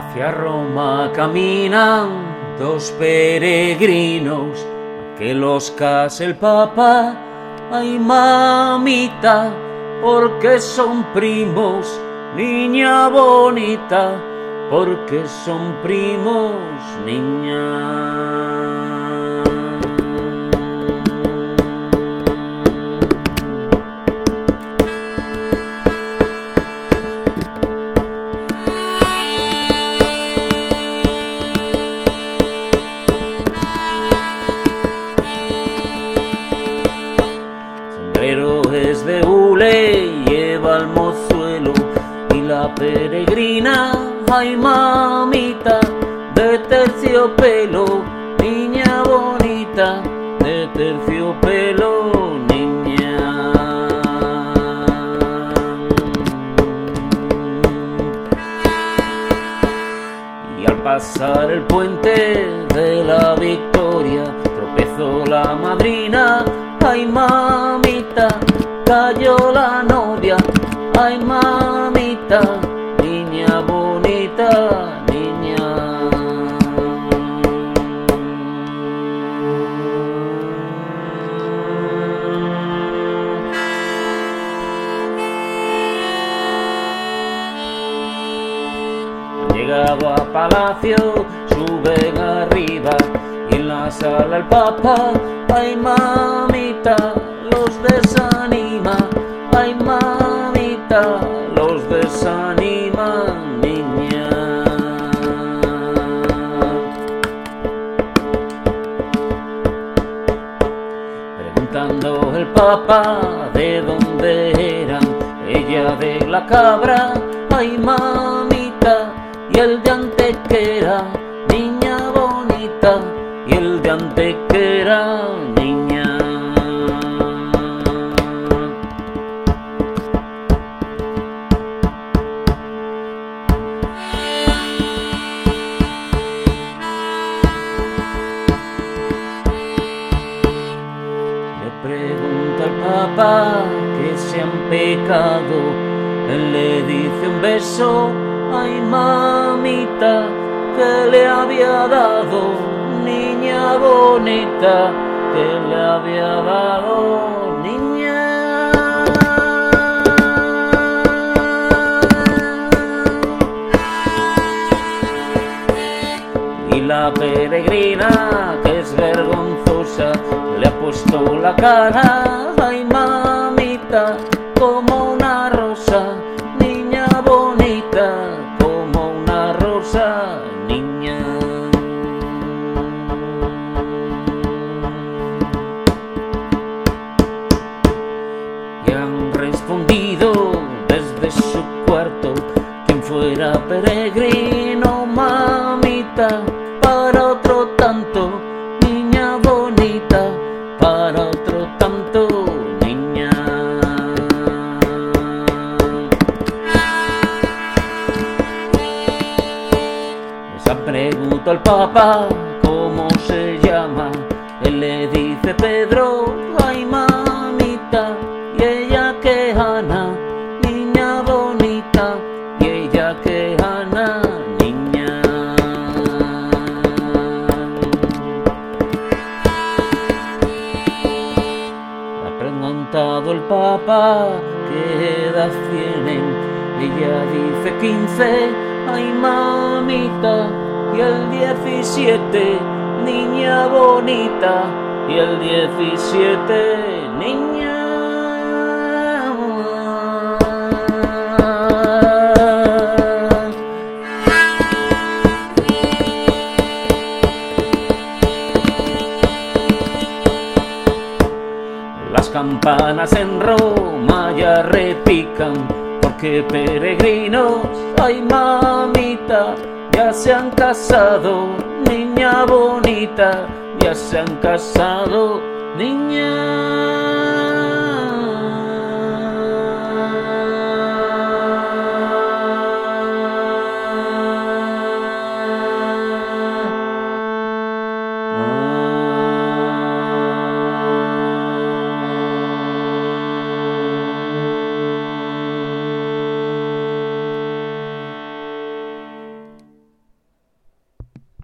Hacia Roma caminan dos peregrinos, que los case el Papa. Ay, mamita, porque son primos, niña bonita, porque son primos, niña. Es de hule, lleva el mozuelo y la peregrina, ay mamita, de terciopelo, niña bonita, de terciopelo, niña. Y al pasar el puente de la Victoria, tropezó la madrina, ay mamita, cayó la novia, ay mamita, niña bonita, niña. Llegado a palacio, suben arriba y en la sala el Papa, ay mamita, los desanima, ay mamita, los desanima, niña. Preguntando el Papa de dónde eran, ella de la Cabra, ay mamita, y el de Antequera, niña bonita, y el de Antequera, niña. Pregunta al Papa que se han pecado, él le dice un beso, ay mamita, que le había dado, niña bonita, que le había dado, niña. Y la peregrina, que es vergonzosa, le ha puesto la cara, ay mamita, como una rosa, niña bonita, como una rosa, niña. Y han respondido desde su cuarto, quien fuera peregrino, mamita, para otro tanto, niña bonita, para otro tanto, niña. Esa pregunta al Papa, ¿cómo se llama? Él le dice Pedro, ay mamita, y ella que Ana, niña bonita, y ella que Ana, niña. El Papa, ¿qué edad tienen? Ella dice 15, ay mamita, y el 17, niña bonita, y el 17, niña. Las campanas en Roma ya repican, porque peregrinos, ay mamita, ya se han casado, niña bonita, ya se han casado, niña.